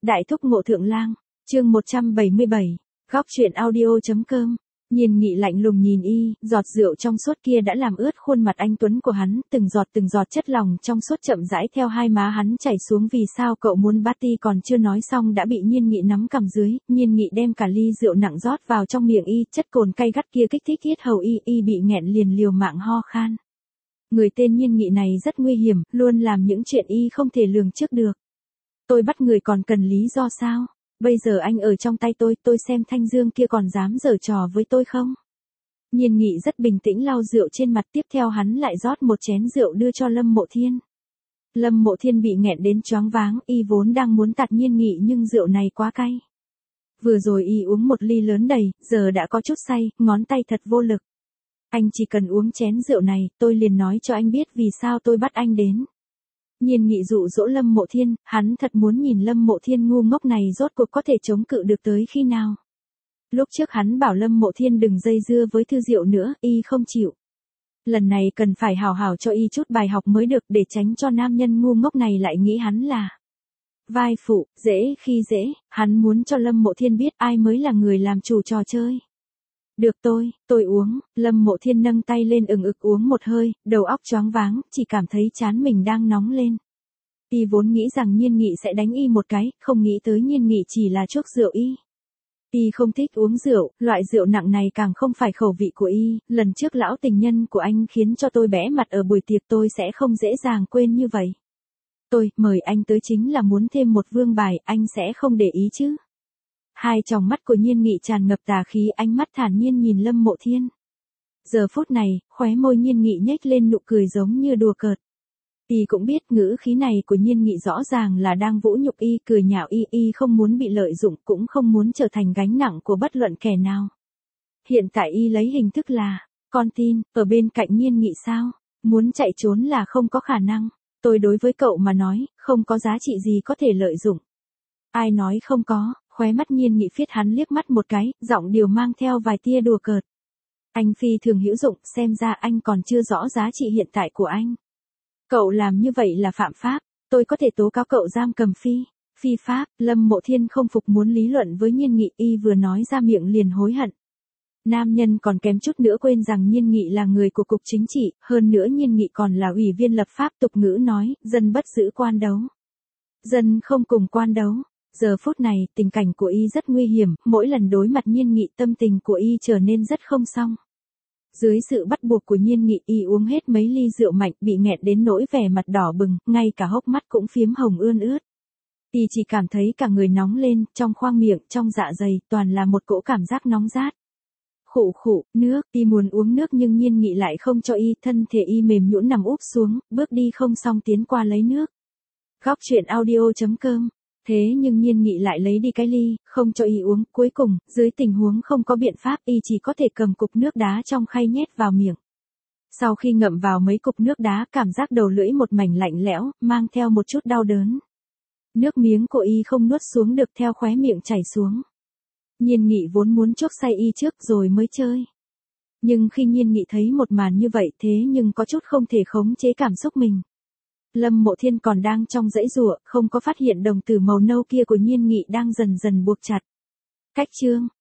Đại thúc Ngộ Thượng Lang, chương 177, góc truyện audio.com. Nhiên Nghị lạnh lùng nhìn y, giọt rượu trong suốt kia đã làm ướt khuôn mặt anh tuấn của hắn, từng giọt chất lòng trong suốt chậm rãi theo hai má hắn chảy xuống. Vì sao cậu muốn party? Còn chưa nói xong đã bị Nhiên Nghị nắm cằm dưới. Nhiên Nghị đem cả ly rượu nặng rót vào trong miệng y, chất cồn cay gắt kia kích thích yết hầu y bị nghẹn liền liều mạng ho khan. Người tên Nhiên Nghị này rất nguy hiểm, luôn làm những chuyện y không thể lường trước được. Tôi bắt người còn cần lý do sao? Bây giờ anh ở trong tay tôi xem Thanh Dương kia còn dám giở trò với tôi không? Nhiên Nghị rất bình tĩnh lau rượu trên mặt, tiếp theo hắn lại rót một chén rượu đưa cho Lâm Mộ Thiên. Lâm Mộ Thiên bị nghẹn đến choáng váng, y vốn đang muốn tạt Nhiên Nghị nhưng rượu này quá cay. Vừa rồi y uống một ly lớn đầy, giờ đã có chút say, ngón tay thật vô lực. Anh chỉ cần uống chén rượu này, tôi liền nói cho anh biết vì sao tôi bắt anh đến. Nhiên Nghị dụ dỗ Lâm Mộ Thiên, hắn thật muốn nhìn Lâm Mộ Thiên ngu ngốc này rốt cuộc có thể chống cự được tới khi nào. Lúc trước hắn bảo Lâm Mộ Thiên đừng dây dưa với Thư Diệu nữa, y không chịu. Lần này cần phải hào hào cho y chút bài học mới được, để tránh cho nam nhân ngu ngốc này lại nghĩ hắn là vai phụ, dễ khi dễ. Hắn muốn cho Lâm Mộ Thiên biết ai mới là người làm chủ trò chơi. Được tôi uống. Lâm Mộ Thiên nâng tay lên ực uống một hơi, đầu óc choáng váng, chỉ cảm thấy trán mình đang nóng lên. Y vốn nghĩ rằng Nhiên Nghị sẽ đánh y một cái, không nghĩ tới Nhiên Nghị chỉ là chuốc rượu y. Y không thích uống rượu, loại rượu nặng này càng không phải khẩu vị của y. Lần trước lão tình nhân của anh khiến cho tôi bẽ mặt ở buổi tiệc, tôi sẽ không dễ dàng quên như vậy. Tôi mời anh tới chính là muốn thêm một vương bài, anh sẽ không để ý chứ? Hai tròng mắt của Nhiên Nghị tràn ngập tà khí, ánh mắt thản nhiên nhìn Lâm Mộ Thiên. Giờ phút này, khóe môi Nhiên Nghị nhếch lên nụ cười giống như đùa cợt. Y cũng biết ngữ khí này của Nhiên Nghị rõ ràng là đang vũ nhục y, cười nhạo y không muốn bị lợi dụng, cũng không muốn trở thành gánh nặng của bất luận kẻ nào. Hiện tại y lấy hình thức là con tin, ở bên cạnh Nhiên Nghị sao? Muốn chạy trốn là không có khả năng. Tôi đối với cậu mà nói, không có giá trị gì có thể lợi dụng. Ai nói không có? Khóe mắt Nhiên Nghị phiết hắn liếc mắt một cái, giọng điệu mang theo vài tia đùa cợt. Anh phi thường hữu dụng, xem ra anh còn chưa rõ giá trị hiện tại của anh. Cậu làm như vậy là phạm pháp, tôi có thể tố cáo cậu giam cầm phi pháp. Lâm Mộ Thiên không phục muốn lý luận với Nhiên Nghị, y vừa nói ra miệng liền hối hận. Nam nhân còn kém chút nữa quên rằng Nhiên Nghị là người của cục chính trị, hơn nữa Nhiên Nghị còn là ủy viên lập pháp. Tục ngữ nói, dân bất giữ quan đấu, dân không cùng quan đấu. Giờ phút này, tình cảnh của y rất nguy hiểm, mỗi lần đối mặt Nhiên Nghị tâm tình của y trở nên rất không xong. Dưới sự bắt buộc của Nhiên Nghị, y uống hết mấy ly rượu mạnh, bị nghẹn đến nỗi vẻ mặt đỏ bừng, ngay cả hốc mắt cũng phiếm hồng ươn ướt. Y chỉ cảm thấy cả người nóng lên, trong khoang miệng, trong dạ dày, toàn là một cỗ cảm giác nóng rát. Khụ, nước, y muốn uống nước nhưng Nhiên Nghị lại không cho y, thân thể y mềm nhũn nằm úp xuống, bước đi không xong tiến qua lấy nước. Góc truyện audio.com. Thế nhưng Nhiên Nghị lại lấy đi cái ly, không cho y uống, cuối cùng, dưới tình huống không có biện pháp, y chỉ có thể cầm cục nước đá trong khay nhét vào miệng. Sau khi ngậm vào mấy cục nước đá, cảm giác đầu lưỡi một mảnh lạnh lẽo, mang theo một chút đau đớn. Nước miếng của y không nuốt xuống được, theo khóe miệng chảy xuống. Nhiên Nghị vốn muốn chuốc say y trước rồi mới chơi. Nhưng khi Nhiên Nghị thấy một màn như vậy, thế nhưng có chút không thể khống chế cảm xúc mình. Lâm Mộ Thiên còn đang trong dãy giụa, không có phát hiện đồng tử màu nâu kia của Nhiên Nghị đang dần dần buộc chặt. Cách chương